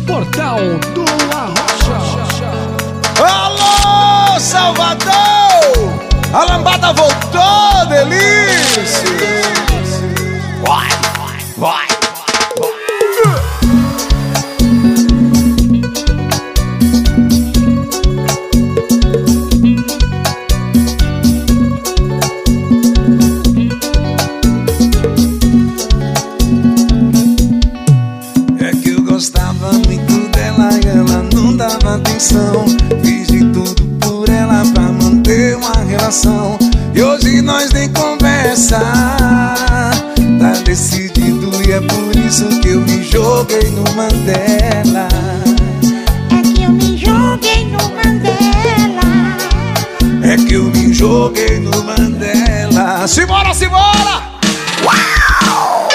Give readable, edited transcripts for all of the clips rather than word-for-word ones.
Portal do Arrocha. Alô, Salvador! A lambada voltou, delícia! Vai, vai, vai! Gostava muito dela e ela não dava atenção. Fiz de tudo por ela pra manter uma relação. E hoje nós nem conversa. Tá decidido e é por isso que eu me joguei no Mandela. É que eu me joguei no Mandela. É que eu me joguei no Mandela. Simbora, simbora! Uau!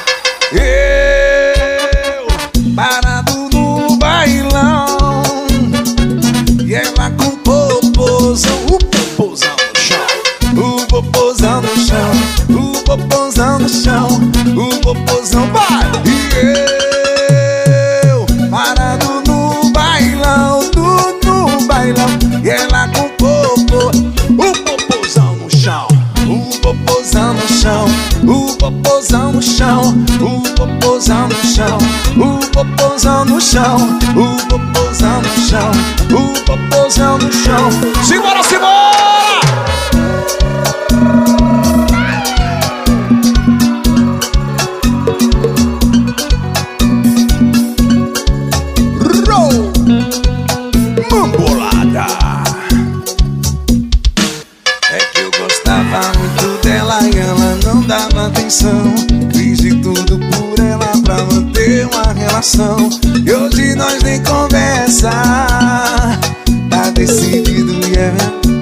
Parado no bailão e ela com popozão, o popozão no chão, o popozão no chão, o popozão no chão, o popozão vai. E eu parado no bailão, no bailão e ela com popô, o popozão no chão, o popozão no chão, o popozão no chão, o popozão no chão, o popozão no chão, o popozão no chão, o popozão no chão. Simbora, simbora! Roll! Mambolada! É que eu gostava muito dela e ela não dava atenção. Fiz de tudo por ela pra manter uma relação. E hoje nós nem conversa. Tá decidido e é.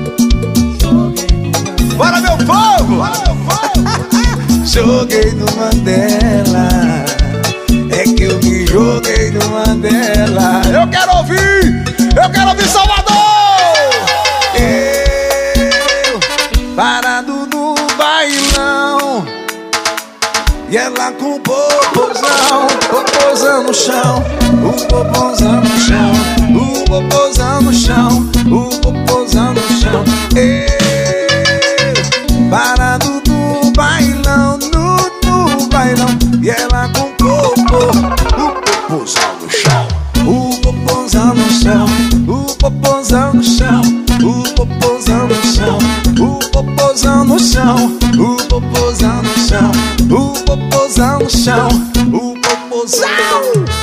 Bora, meu povo! Bora, meu povo! Joguei no Mandela. É que eu me joguei no Mandela. Eu quero ouvir Salvador! Eu parado no bailão e ela com o popozão, popozão no chão, o popozão no chão, o popozão no chão, o popozão no chão. Eu parado no bailão, no bailão e ela com o popozão no chão, o popozão no chão, o popozão no chão, o popozão no chão, o popozão no chão, o popozão no chão, o popozão no chão, o popozão.